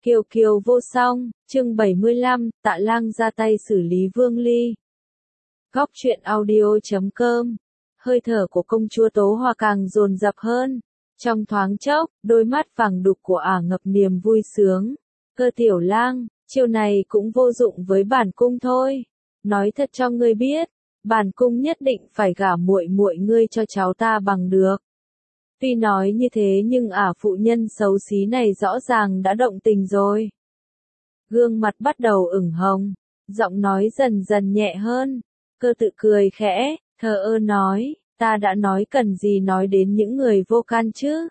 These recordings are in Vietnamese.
Kiều kiều vô song, chương 75, Tạ Lang ra tay xử lý Vương Ly. Góc truyện audio.com. Hơi thở của công chúa Tố Hoa càng dồn dập hơn. Trong thoáng chốc, đôi mắt vàng đục của ả ngập niềm vui sướng. Cơ Tiểu Lang, chiêu này cũng vô dụng với bản cung thôi. Nói thật cho ngươi biết, bản cung nhất định phải gả muội muội ngươi cho cháu ta bằng được. Tuy nói như thế nhưng ả phụ nhân xấu xí này rõ ràng đã động tình rồi. Gương mặt bắt đầu ửng hồng, giọng nói dần dần nhẹ hơn. Cơ Tự cười khẽ, thờ ơ nói, ta đã nói cần gì nói đến những người vô can chứ.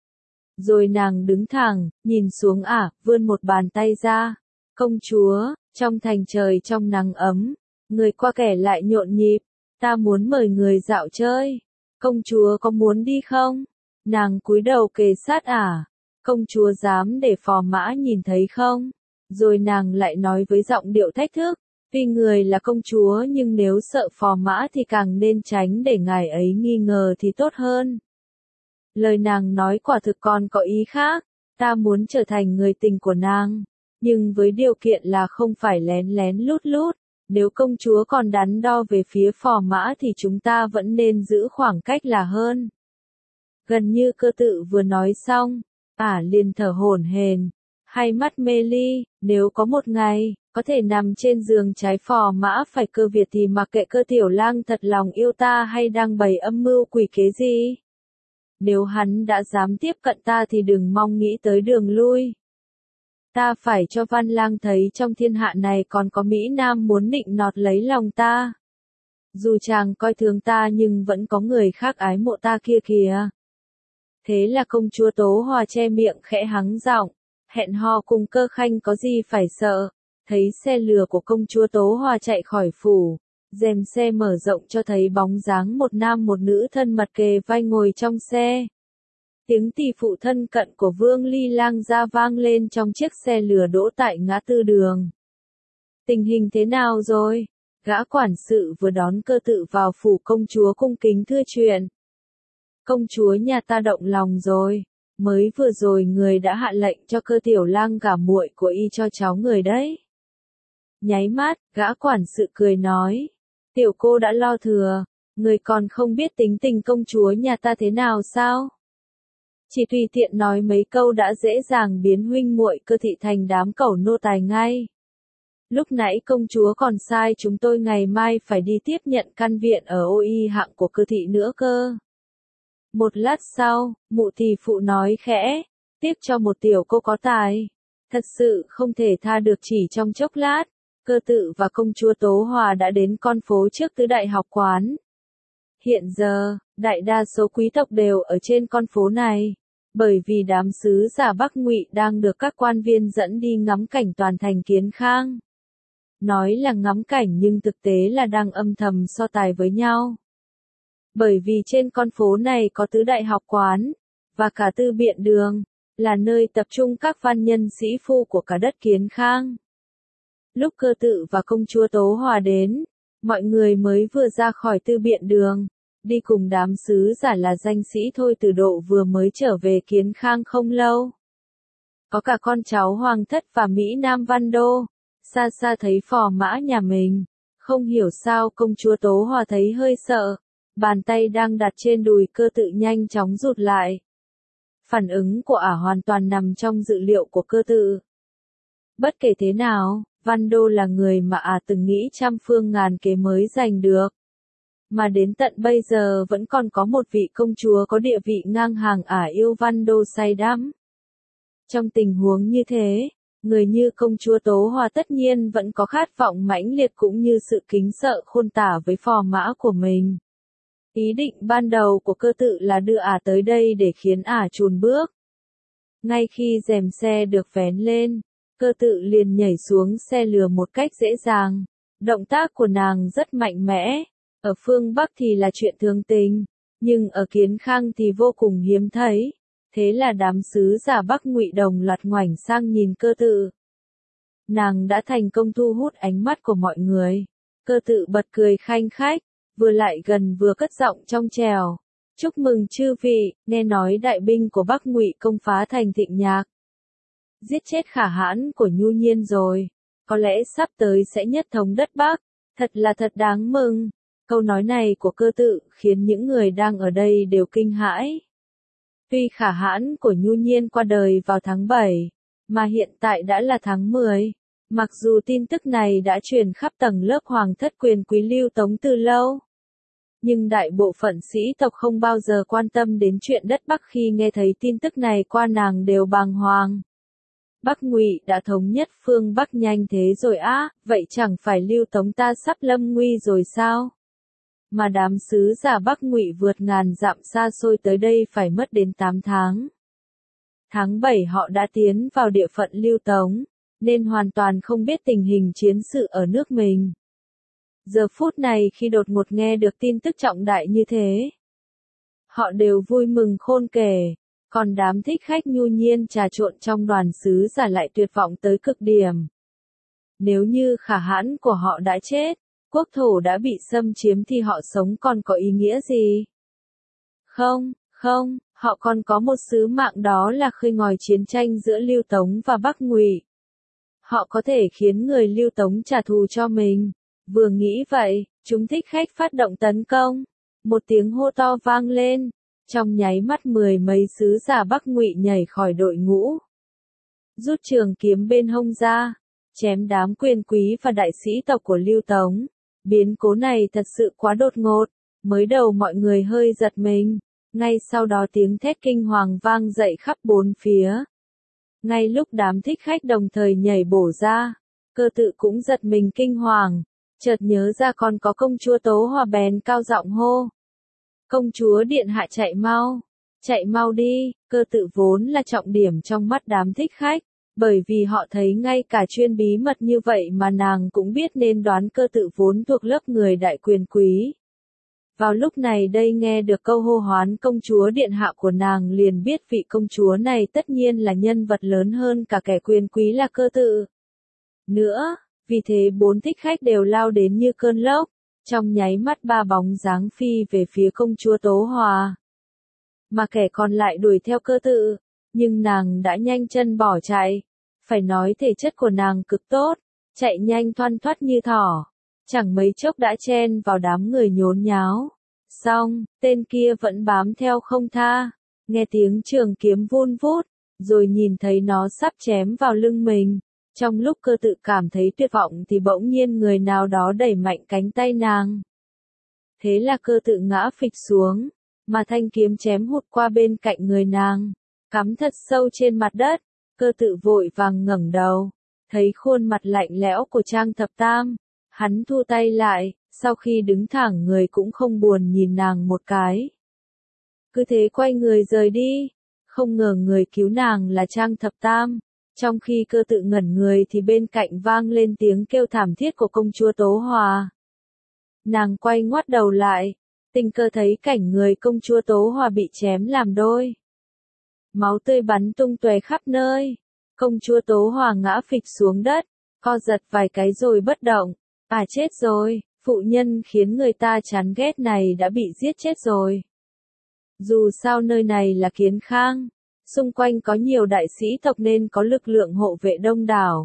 Rồi nàng đứng thẳng, nhìn xuống ả, vươn một bàn tay ra. Công chúa, trong thành trời trong nắng ấm, người qua kẻ lại nhộn nhịp, ta muốn mời người dạo chơi. Công chúa có muốn đi không? Nàng cúi đầu kề sát ả. Công chúa dám để phò mã nhìn thấy không? Rồi nàng lại nói với giọng điệu thách thức. Tuy người là công chúa nhưng nếu sợ phò mã thì càng nên tránh để ngài ấy nghi ngờ thì tốt hơn. Lời nàng nói quả thực còn có ý khác. Ta muốn trở thành người tình của nàng. Nhưng với điều kiện là không phải lén lén lút lút. Nếu công chúa còn đắn đo về phía phò mã thì chúng ta vẫn nên giữ khoảng cách là hơn. Gần như Cơ Tự vừa nói xong, ả liền thở hổn hển, hai mắt mê ly, nếu có một ngày, có thể nằm trên giường trái phò mã phải cơ Việt thì mặc kệ Cơ Tiểu Lang thật lòng yêu ta hay đang bày âm mưu quỷ kế gì. Nếu hắn đã dám tiếp cận ta thì đừng mong nghĩ tới đường lui. Ta phải cho Văn Lang thấy trong thiên hạ này còn có Mỹ Nam muốn nịnh nọt lấy lòng ta. Dù chàng coi thường ta nhưng vẫn có người khác ái mộ ta kia kìa. Thế là công chúa Tố Hoa che miệng khẽ hắng giọng, hẹn hò cùng Cơ Khanh có gì phải sợ. Thấy xe lừa của công chúa Tố Hoa chạy khỏi phủ, rèm xe mở rộng cho thấy bóng dáng một nam một nữ thân mật kề vai ngồi trong xe. Tiếng tỷ phụ thân cận của Vương Ly Lang ra vang lên trong chiếc xe lừa đỗ tại ngã tư đường. Tình hình thế nào rồi? Gã quản sự vừa đón Cơ Tự vào phủ công chúa cung kính thưa chuyện. Công chúa nhà ta động lòng rồi, mới vừa rồi người đã hạ lệnh cho Cơ Tiểu Lang gả muội của y cho cháu người đấy. Nháy mắt, gã quản sự cười nói, tiểu cô đã lo thừa, người còn không biết tính tình công chúa nhà ta thế nào sao? Chỉ tùy tiện nói mấy câu đã dễ dàng biến huynh muội Cơ thị thành đám cẩu nô tài ngay. Lúc nãy công chúa còn sai chúng tôi ngày mai phải đi tiếp nhận căn viện ở ô y hạng của Cơ thị nữa cơ. Một lát sau, mụ tỷ phụ nói khẽ, tiếc cho một tiểu cô có tài. Thật sự không thể tha được chỉ trong chốc lát. Cơ Tự và công chúa Tố Hoa đã đến con phố trước Tứ Đại học quán. Hiện giờ, đại đa số quý tộc đều ở trên con phố này, bởi vì đám sứ giả Bắc Ngụy đang được các quan viên dẫn đi ngắm cảnh toàn thành Kiến Khang. Nói là ngắm cảnh nhưng thực tế là đang âm thầm so tài với nhau. Bởi vì trên con phố này có Tứ Đại học quán, và cả Tư Biện đường, là nơi tập trung các văn nhân sĩ phu của cả đất Kiến Khang. Lúc Cơ Tự và công chúa Tố Hoa đến, mọi người mới vừa ra khỏi Tư Biện đường, đi cùng đám sứ giả là danh sĩ Thôi Từ Độ vừa mới trở về Kiến Khang không lâu. Có cả con cháu Hoàng thất và Mỹ Nam Văn Đô, xa xa thấy phò mã nhà mình, không hiểu sao công chúa Tố Hoa thấy hơi sợ, bàn tay đang đặt trên đùi Cơ Tự nhanh chóng rụt lại. Phản ứng của ả hoàn toàn nằm trong dự liệu của Cơ Tự. Bất kể thế nào, Văn Đô là người mà ả từng nghĩ trăm phương ngàn kế mới giành được. Mà đến tận bây giờ vẫn còn có một vị công chúa có địa vị ngang hàng ả yêu Văn Đô say đắm. Trong tình huống như thế, người như công chúa Tố Hoa tất nhiên vẫn có khát vọng mãnh liệt cũng như sự kính sợ khôn tả với phò mã của mình. Ý định ban đầu của Cơ Tự là đưa ả tới đây để khiến ả chùn bước. Ngay khi rèm xe được vén lên, Cơ Tự liền nhảy xuống xe lừa một cách dễ dàng. Động tác của nàng rất mạnh mẽ. Ở phương Bắc thì là chuyện thường tình, nhưng ở Kiến Khang thì vô cùng hiếm thấy. Thế là đám sứ giả Bắc Ngụy đồng loạt ngoảnh sang nhìn Cơ Tự. Nàng đã thành công thu hút ánh mắt của mọi người. Cơ Tự bật cười khanh khách, vừa lại gần vừa cất giọng trong trèo. Chúc mừng chư vị, nghe nói đại binh của Bắc Ngụy công phá thành Thịnh Nhạc. giết chết Khả Hãn của Nhu Nhiên rồi, có lẽ sắp tới sẽ nhất thống đất Bắc, thật là thật đáng mừng. Câu nói này của Cơ Tự khiến những người đang ở đây đều kinh hãi. Tuy Khả Hãn của Nhu Nhiên qua đời vào tháng 7, mà hiện tại đã là tháng 10, mặc dù tin tức này đã truyền khắp tầng lớp hoàng thất quyền quý Lưu Tống từ lâu, nhưng đại bộ phận sĩ tộc không bao giờ quan tâm đến chuyện đất Bắc. Khi nghe thấy tin tức này qua nàng đều bàng hoàng. Bắc Ngụy đã thống nhất phương Bắc nhanh thế rồi á, vậy chẳng phải Lưu Tống ta sắp lâm nguy rồi sao? Mà đám sứ giả Bắc Ngụy vượt ngàn dặm xa xôi tới đây phải mất đến 8 tháng. Tháng 7 họ đã tiến vào địa phận Lưu Tống, nên hoàn toàn không biết tình hình chiến sự ở nước mình. Giờ phút này khi đột ngột nghe được tin tức trọng đại như thế, họ đều vui mừng khôn kể, còn đám thích khách Nhu Nhiên trà trộn trong đoàn sứ giả lại tuyệt vọng tới cực điểm. Nếu như Khả Hãn của họ đã chết, quốc thổ đã bị xâm chiếm thì họ sống còn có ý nghĩa gì? Không, họ còn có một sứ mạng, đó là khơi ngòi chiến tranh giữa Lưu Tống và Bắc Ngụy. Họ có thể khiến người Lưu Tống trả thù cho mình. Vừa nghĩ vậy, chúng thích khách phát động tấn công. Một tiếng hô to vang lên, trong nháy mắt 10 mấy sứ giả Bắc Ngụy nhảy khỏi đội ngũ, rút trường kiếm bên hông ra, chém đám quyền quý và đại sĩ tộc của Lưu Tống. Biến cố này thật sự quá đột ngột, mới đầu mọi người hơi giật mình, ngay sau đó tiếng thét kinh hoàng vang dậy khắp bốn phía. Ngay lúc đám thích khách đồng thời nhảy bổ ra, Cơ Tự cũng giật mình kinh hoàng, chợt nhớ ra còn có công chúa Tố Hòa bèn cao giọng hô. Công chúa điện hạ chạy mau đi. Cơ Tự vốn là trọng điểm trong mắt đám thích khách, bởi vì họ thấy ngay cả chuyên bí mật như vậy mà nàng cũng biết nên đoán Cơ Tự vốn thuộc lớp người đại quyền quý. Vào lúc này đây nghe được câu hô hoán công chúa điện hạ của nàng liền biết vị công chúa này tất nhiên là nhân vật lớn hơn cả kẻ quyền quý là Cơ Tự. Nữa, vì thế bốn thích khách đều lao đến như cơn lốc, trong nháy mắt ba bóng dáng phi về phía công chúa Tố Hòa. Mà kẻ còn lại đuổi theo Cơ Tự, nhưng nàng đã nhanh chân bỏ chạy. Phải nói thể chất của nàng cực tốt, chạy nhanh thoăn thoắt như thỏ, chẳng mấy chốc đã chen vào đám người nhốn nháo. Xong, tên kia vẫn bám theo không tha, nghe tiếng trường kiếm vun vút, rồi nhìn thấy nó sắp chém vào lưng mình. Trong lúc Cơ Tự cảm thấy tuyệt vọng thì bỗng nhiên người nào đó đẩy mạnh cánh tay nàng. Thế là Cơ Tự ngã phịch xuống, mà thanh kiếm chém hụt qua bên cạnh người nàng, cắm thật sâu trên mặt đất. Cơ Tự vội vàng ngẩng đầu, thấy khuôn mặt lạnh lẽo của Trang Thập Tam, hắn thu tay lại, sau khi đứng thẳng người cũng không buồn nhìn nàng một cái. Cứ thế quay người rời đi, không ngờ người cứu nàng là Trang Thập Tam. Trong khi Cơ Tự ngẩn người thì bên cạnh vang lên tiếng kêu thảm thiết của công chúa Tố Hòa. Nàng quay ngoắt đầu lại, tình cờ thấy cảnh người công chúa Tố Hòa bị chém làm đôi. Máu tươi bắn tung tóe khắp nơi. Công chúa Tố Hòa ngã phịch xuống đất, co giật vài cái rồi bất động. À chết rồi, phụ nhân khiến người ta chán ghét này đã bị giết chết rồi. Dù sao nơi này là Kiến Khang, xung quanh có nhiều đại sĩ tộc nên có lực lượng hộ vệ đông đảo.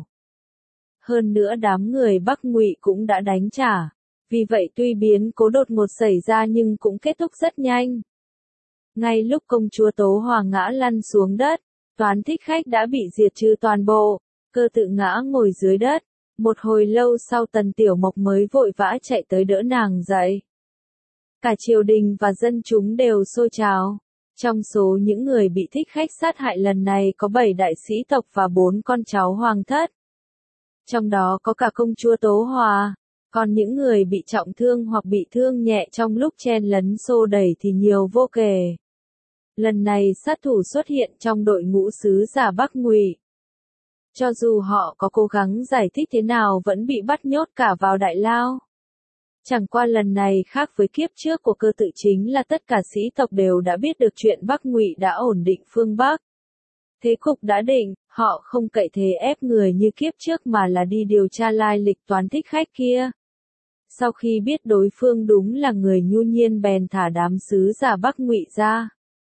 Hơn nữa đám người Bắc Ngụy cũng đã đánh trả. Vì vậy tuy biến cố đột ngột xảy ra nhưng cũng kết thúc rất nhanh. Ngay lúc công chúa Tố Hòa ngã lăn xuống đất, toán thích khách đã bị diệt trừ toàn bộ. Cơ Tự ngã ngồi dưới đất. Một hồi lâu sau Tần Tiểu Mộc mới vội vã chạy tới đỡ nàng dậy. Cả triều đình và dân chúng đều xôi trào. Trong số những người bị thích khách sát hại lần này có 7 đại sĩ tộc và 4 con cháu hoàng thất. Trong đó có cả công chúa Tố Hòa. Còn những người bị trọng thương hoặc bị thương nhẹ trong lúc chen lấn xô đẩy thì nhiều vô kể. Lần này sát thủ xuất hiện trong đội ngũ sứ giả Bắc Ngụy. Cho dù họ có cố gắng giải thích thế nào vẫn bị bắt nhốt cả vào đại lao. Chẳng qua lần này khác với kiếp trước của Cơ Tự chính là tất cả sĩ tộc đều đã biết được chuyện Bắc Ngụy đã ổn định phương Bắc. Thế cục đã định, họ không cậy thế ép người như kiếp trước mà là đi điều tra lai lịch toán thích khách kia. Sau khi biết đối phương đúng là người Nhu Nhiên bèn thả đám sứ giả Bắc Ngụy ra.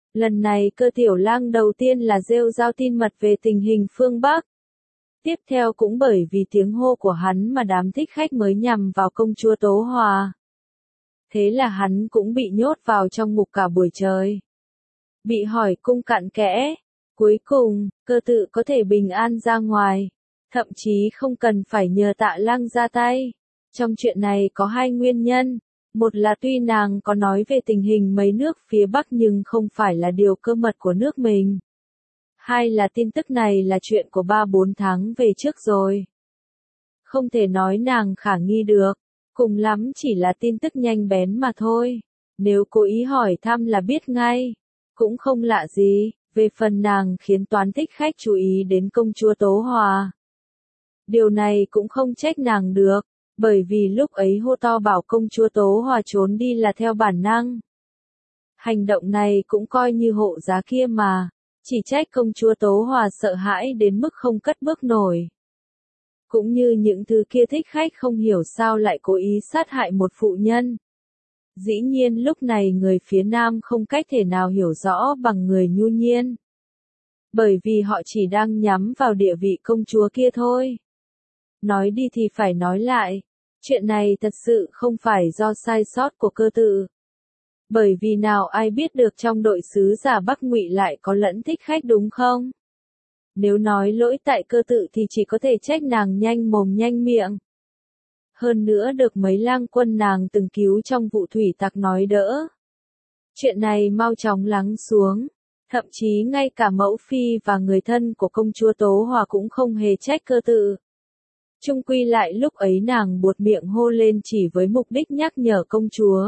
Lần này Cơ Tiểu Lang đầu tiên là rêu rao tin mật về tình hình phương Bắc. Tiếp theo cũng bởi vì tiếng hô của hắn mà đám thích khách mới nhằm vào công chúa Tố Hòa. Thế là hắn cũng bị nhốt vào trong ngục cả buổi trời. Bị hỏi cung cặn kẽ. Cuối cùng, Cơ Tự có thể bình an ra ngoài. Thậm chí không cần phải nhờ Tạ Lang ra tay. Trong chuyện này có hai nguyên nhân. Một là tuy nàng có nói về tình hình mấy nước phía Bắc nhưng không phải là điều cơ mật của nước mình. Hai là tin tức này là chuyện của 3-4 tháng về trước rồi. Không thể nói nàng khả nghi được. Cùng lắm chỉ là tin tức nhanh bén mà thôi. Nếu cố ý hỏi thăm là biết ngay. Cũng không lạ gì. Về phần nàng khiến toán thích khách chú ý đến công chúa Tố Hòa. Điều này cũng không trách nàng được. Bởi vì lúc ấy hô to bảo công chúa Tố Hòa trốn đi là theo bản năng. Hành động này cũng coi như hộ giá kia mà. Chỉ trách công chúa Tố Hòa sợ hãi đến mức không cất bước nổi. Cũng như những thứ kia thích khách không hiểu sao lại cố ý sát hại một phụ nhân. Dĩ nhiên lúc này người phía Nam không cách thể nào hiểu rõ bằng người nhu nhiên. Bởi vì họ chỉ đang nhắm vào địa vị công chúa kia thôi. Nói đi thì phải nói lại. Chuyện này thật sự không phải do sai sót của Cơ Tự. Bởi vì nào ai biết được trong đội sứ giả Bắc Ngụy lại có lẫn thích khách đúng không? Nếu nói lỗi tại Cơ Tự thì chỉ có thể trách nàng nhanh mồm nhanh miệng. Hơn nữa được mấy lang quân nàng từng cứu trong vụ thủy tặc nói đỡ. Chuyện này mau chóng lắng xuống. Thậm chí ngay cả mẫu phi và người thân của công chúa Tố Hòa cũng không hề trách Cơ Tự. Chung quy lại lúc ấy nàng buột miệng hô lên chỉ với mục đích nhắc nhở công chúa.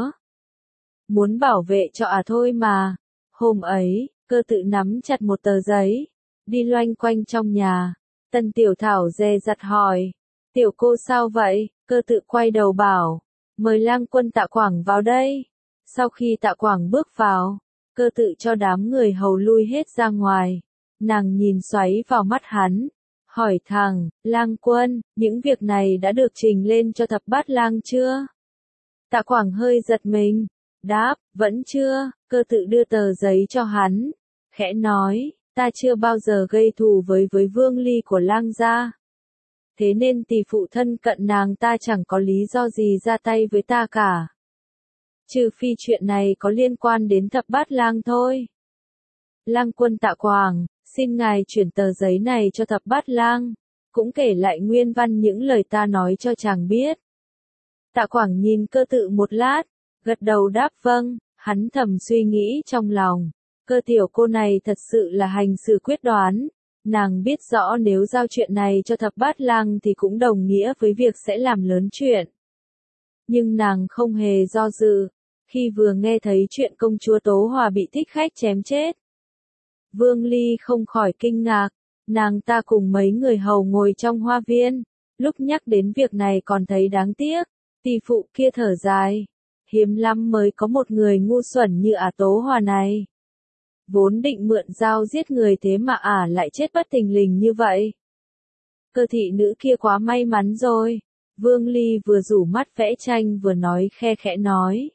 Muốn bảo vệ cho thôi mà. Hôm ấy, Cơ Tự nắm chặt một tờ giấy. Đi loanh quanh trong nhà. Tần Tiểu Thảo dè dặt hỏi. Tiểu cô sao vậy? Cơ Tự quay đầu bảo. Mời lang quân Tạ Quảng vào đây. Sau khi Tạ Quảng bước vào, Cơ Tự cho đám người hầu lui hết ra ngoài. Nàng nhìn xoáy vào mắt hắn. Hỏi thẳng, lang quân, những việc này đã được trình lên cho thập bát lang chưa? Tạ Quảng hơi giật mình. Đáp, vẫn chưa. Cơ Tự đưa tờ giấy cho hắn. Khẽ nói, ta chưa bao giờ gây thù với Vương Ly của lang gia. Thế nên tỷ phụ thân cận nàng ta chẳng có lý do gì ra tay với ta cả. Trừ phi chuyện này có liên quan đến thập bát lang thôi. Lang quân Tạ Quảng, xin ngài chuyển tờ giấy này cho thập bát lang. Cũng kể lại nguyên văn những lời ta nói cho chàng biết. Tạ Quảng nhìn Cơ Tự một lát. Gật đầu đáp vâng, hắn thầm suy nghĩ trong lòng. Cơ tiểu cô này thật sự là hành sự quyết đoán. Nàng biết rõ nếu giao chuyện này cho thập bát lang thì cũng đồng nghĩa với việc sẽ làm lớn chuyện. Nhưng nàng không hề do dự. Khi vừa nghe thấy chuyện công chúa Tố Hòa bị thích khách chém chết. Vương Ly không khỏi kinh ngạc. Nàng ta cùng mấy người hầu ngồi trong hoa viên. Lúc nhắc đến việc này còn thấy đáng tiếc. Tỷ phụ kia thở dài. Hiếm lắm mới có một người ngu xuẩn như Tố Hòa này. Vốn định mượn dao giết người thế mà lại chết bất thình lình như vậy. Cơ thị nữ kia quá may mắn rồi. Vương Ly vừa rủ mắt vẽ tranh vừa nói khe khẽ nói.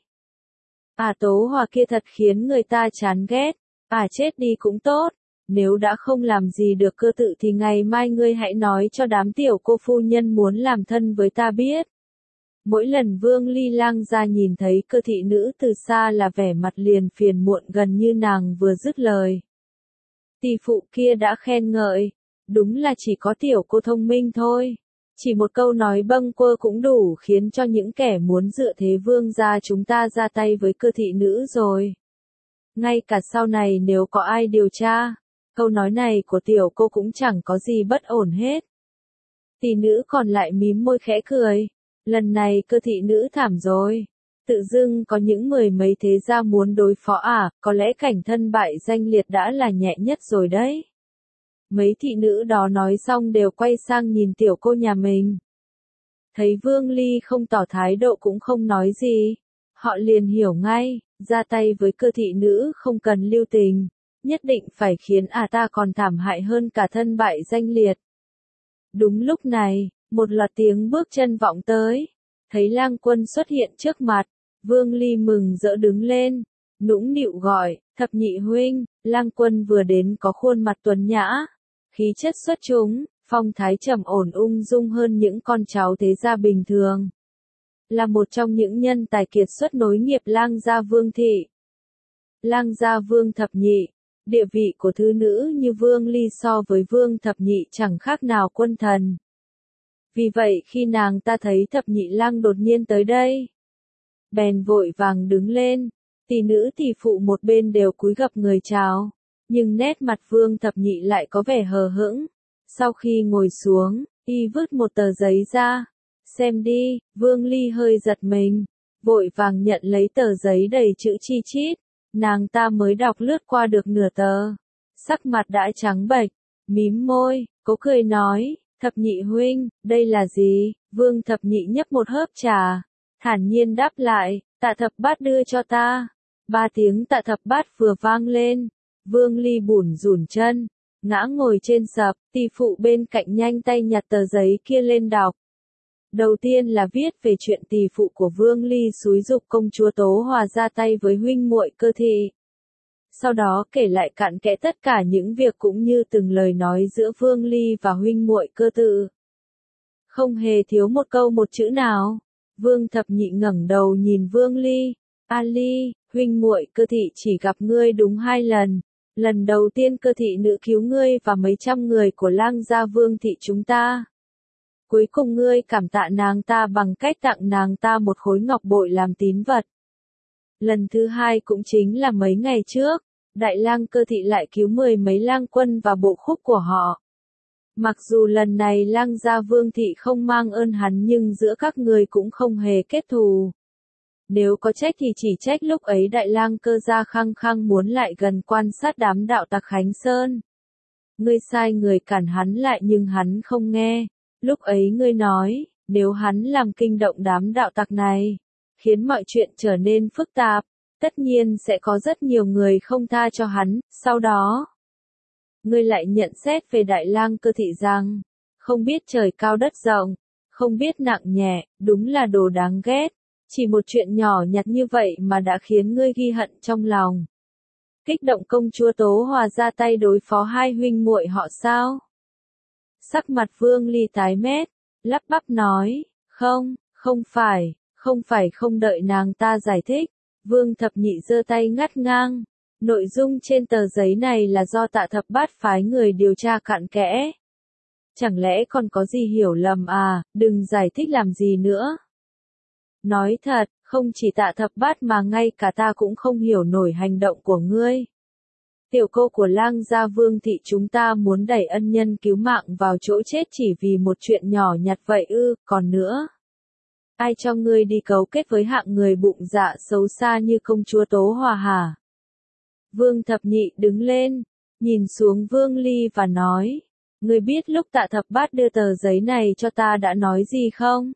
Tố Hòa kia thật khiến người ta chán ghét. Chết đi cũng tốt. Nếu đã không làm gì được Cơ Tự thì ngày mai ngươi hãy nói cho đám tiểu cô phu nhân muốn làm thân với ta biết. Mỗi lần Vương Ly lang ra nhìn thấy Cơ thị nữ từ xa là vẻ mặt liền phiền muộn gần như nàng vừa dứt lời. Tỷ phụ kia đã khen ngợi. Đúng là chỉ có tiểu cô thông minh thôi. Chỉ một câu nói bâng quơ cũng đủ khiến cho những kẻ muốn dựa thế vương gia chúng ta ra tay với Cơ thị nữ rồi. Ngay cả sau này nếu có ai điều tra, câu nói này của tiểu cô cũng chẳng có gì bất ổn hết. Tỷ nữ còn lại mím môi khẽ cười. Lần này Cơ thị nữ thảm rồi. Tự dưng có những mười mấy thế gia muốn đối phó có lẽ cảnh thân bại danh liệt đã là nhẹ nhất rồi đấy. Mấy thị nữ đó nói xong đều quay sang nhìn tiểu cô nhà mình. Thấy Vương Ly không tỏ thái độ cũng không nói gì. Họ liền hiểu ngay, ra tay với Cơ thị nữ không cần lưu tình. Nhất định phải khiến ta còn thảm hại hơn cả thân bại danh liệt. Đúng lúc này, một loạt tiếng bước chân vọng tới. Thấy lang quân xuất hiện trước mặt, Vương Ly mừng rỡ đứng lên. nũng nịu gọi, thập nhị huynh. Lang Quân vừa đến có khuôn mặt tuấn nhã, khí chất xuất chúng, phong thái trầm ổn ung dung hơn những con cháu thế gia bình thường. Là một trong những nhân tài kiệt xuất nối nghiệp Lang gia Vương thị. Lang gia Vương thập nhị, địa vị của thứ nữ như Vương Ly so với Vương thập nhị chẳng khác nào quân thần. Vì vậy khi nàng ta thấy thập nhị lang đột nhiên tới đây, bèn vội vàng đứng lên, tỷ nữ tỷ phụ một bên đều cúi gập người chào, nhưng nét mặt Vương thập nhị lại có vẻ hờ hững. Sau khi ngồi xuống, y vứt một tờ giấy ra, xem đi. Vương Ly hơi giật mình, vội vàng nhận lấy tờ giấy đầy chữ chi chít, nàng ta mới đọc lướt qua được nửa tờ, sắc mặt đã trắng bệch, mím môi, cố cười nói, thập nhị huynh, đây là gì? Vương thập nhị nhấp một hớp trà, thản nhiên đáp lại, Tạ Thập Bát đưa cho ta. 3 tiếng Tạ Thập Bát vừa vang lên, Vương Ly bủn rủn chân, ngã ngồi trên sập, tỷ phụ bên cạnh nhanh tay nhặt tờ giấy kia lên đọc. Đầu tiên là viết về chuyện tỷ phụ của Vương Ly xúi giục công chúa Tố Hòa ra tay với huynh muội Cơ Thị. Sau đó kể lại cặn kẽ tất cả những việc cũng như từng lời nói giữa Vương Ly và huynh muội Cơ Tự. Không hề thiếu một câu một chữ nào. Vương thập nhị ngẩng đầu nhìn Vương Ly, "A Ly, huynh muội Cơ Thị chỉ gặp ngươi đúng 2 lần. Lần đầu tiên Cơ Thị nữ cứu ngươi và mấy trăm người của Lang gia Vương thị chúng ta. Cuối cùng ngươi cảm tạ nàng ta bằng cách tặng nàng ta một khối ngọc bội làm tín vật. Lần thứ 2 cũng chính là mấy ngày trước, Đại lang Cơ Thị lại cứu 10 mấy lang quân và bộ khúc của họ. Mặc dù lần này Lang gia Vương thị không mang ơn hắn nhưng giữa các người cũng không hề kết thù. Nếu có trách thì chỉ trách lúc ấy Đại lang Cơ gia khăng khăng muốn lại gần quan sát đám đạo tặc Khánh Sơn. Ngươi sai người cản hắn lại nhưng hắn không nghe. Lúc ấy ngươi nói, nếu hắn làm kinh động đám đạo tặc này, khiến mọi chuyện trở nên phức tạp, tất nhiên sẽ có rất nhiều người không tha cho hắn. Sau đó, ngươi lại nhận xét về Đại lang Cơ Thị rằng, không biết trời cao đất rộng, không biết nặng nhẹ, đúng là đồ đáng ghét. Chỉ một chuyện nhỏ nhặt như vậy mà đã khiến ngươi ghi hận trong lòng. Kích động công chúa Tố Hòa ra tay đối phó 2 huynh muội họ sao? Sắc mặt Vương Ly tái mét, lắp bắp nói, không phải. Không đợi nàng ta giải thích, Vương thập nhị giơ tay ngắt ngang. Nội dung trên tờ giấy này là do Tạ Thập Bát phái người điều tra cặn kẽ. Chẳng lẽ còn có gì hiểu lầm à, đừng giải thích làm gì nữa. Nói thật, không chỉ Tạ Thập Bát mà ngay cả ta cũng không hiểu nổi hành động của ngươi. Tiểu cô của Lang gia Vương thị chúng ta muốn đẩy ân nhân cứu mạng vào chỗ chết chỉ vì một chuyện nhỏ nhặt vậy ư? Còn nữa, ai cho ngươi đi cấu kết với hạng người bụng dạ xấu xa như công chúa Tố Hòa hả? Vương thập nhị đứng lên, nhìn xuống Vương Ly và nói, ngươi biết lúc Tạ Thập Bát đưa tờ giấy này cho ta đã nói gì không?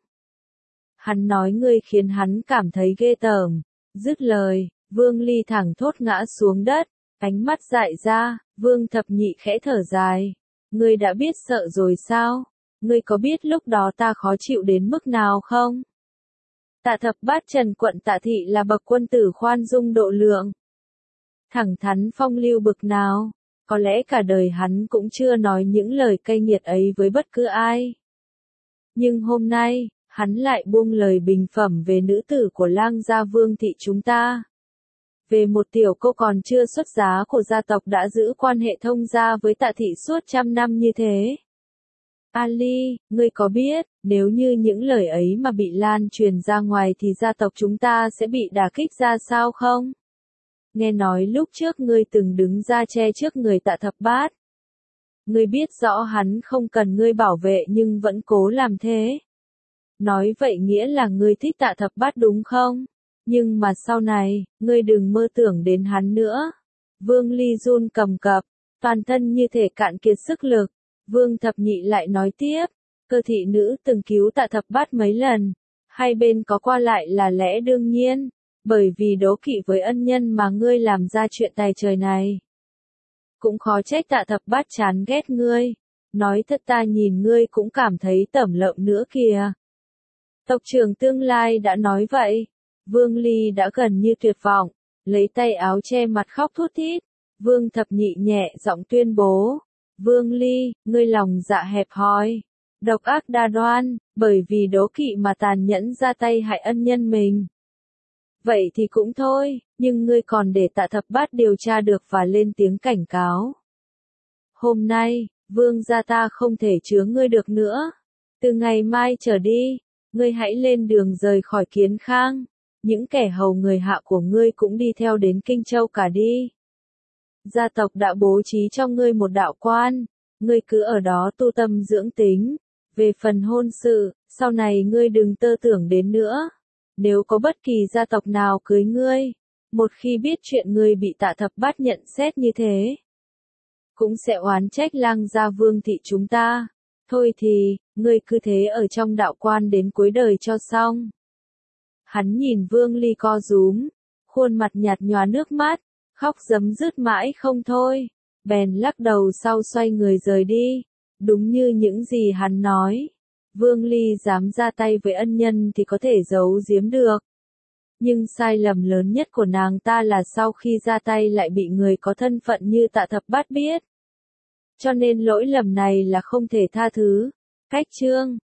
Hắn nói ngươi khiến hắn cảm thấy ghê tởm. Dứt lời, Vương Ly thẳng thốt ngã xuống đất, ánh mắt dại ra. Vương thập nhị khẽ thở dài, ngươi đã biết sợ rồi sao? Ngươi có biết lúc đó ta khó chịu đến mức nào không? Tạ Thập Bát Trần quận Tạ thị là bậc quân tử khoan dung độ lượng, thẳng thắn phong lưu bực nào, có lẽ cả đời hắn cũng chưa nói những lời cay nghiệt ấy với bất cứ ai. Nhưng hôm nay, hắn lại buông lời bình phẩm về nữ tử của Lang gia Vương thị chúng ta. Về một tiểu cô còn chưa xuất giá của gia tộc đã giữ quan hệ thông gia với Tạ thị suốt 100 năm như thế. A Ly, ngươi có biết, nếu như những lời ấy mà bị lan truyền ra ngoài thì gia tộc chúng ta sẽ bị đả kích ra sao không? Nghe nói lúc trước ngươi từng đứng ra che trước người Tạ Thập Bát. Ngươi biết rõ hắn không cần ngươi bảo vệ nhưng vẫn cố làm thế. Nói vậy nghĩa là ngươi thích Tạ Thập Bát đúng không? Nhưng mà sau này, ngươi đừng mơ tưởng đến hắn nữa. Vương Ly run cầm cập, toàn thân như thể cạn kiệt sức lực. Vương thập nhị lại nói tiếp, Cơ thị nữ từng cứu Tạ Thập Bát mấy lần. Hai bên có qua lại là lẽ đương nhiên, bởi vì đố kỵ với ân nhân mà ngươi làm ra chuyện tày trời này. Cũng khó trách Tạ Thập Bát chán ghét ngươi. Nói thật ta nhìn ngươi cũng cảm thấy tẩm lợm nữa kìa. Tộc trưởng tương lai đã nói vậy. Vương Ly đã gần như tuyệt vọng. lấy tay áo che mặt khóc thút thít. Vương Thập Nhị nhẹ giọng tuyên bố, Vương Ly, ngươi lòng dạ hẹp hòi, độc ác đa đoan, bởi vì đố kỵ mà tàn nhẫn ra tay hại ân nhân mình. Vậy thì cũng thôi, nhưng ngươi còn để Tạ Thập Bát điều tra được và lên tiếng cảnh cáo. Hôm nay, Vương gia ta không thể chứa ngươi được nữa. Từ ngày mai trở đi, ngươi hãy lên đường rời khỏi Kiến Khang. Những kẻ hầu người hạ của ngươi cũng đi theo đến Kinh Châu cả đi. Gia tộc đã bố trí cho ngươi một đạo quan, ngươi cứ ở đó tu tâm dưỡng tính. Về phần hôn sự, sau này ngươi đừng tơ tưởng đến nữa. Nếu có bất kỳ gia tộc nào cưới ngươi, một khi biết chuyện ngươi bị Tạ Thập Bát nhận xét như thế, cũng sẽ oán trách Lang gia Vương thị chúng ta. Thôi thì, ngươi cứ thế ở trong đạo quan đến cuối đời cho xong. Hắn nhìn Vương Ly co rúm, khuôn mặt nhạt nhòa nước mắt, khóc rấm rứt mãi không thôi, bèn lắc đầu sau xoay người rời đi. Đúng như những gì hắn nói, Vương Ly dám ra tay với ân nhân thì có thể giấu giếm được. Nhưng sai lầm lớn nhất của nàng ta là sau khi ra tay lại bị người có thân phận như Tạ Thập Bát biết. Cho nên lỗi lầm này là không thể tha thứ. Cách chương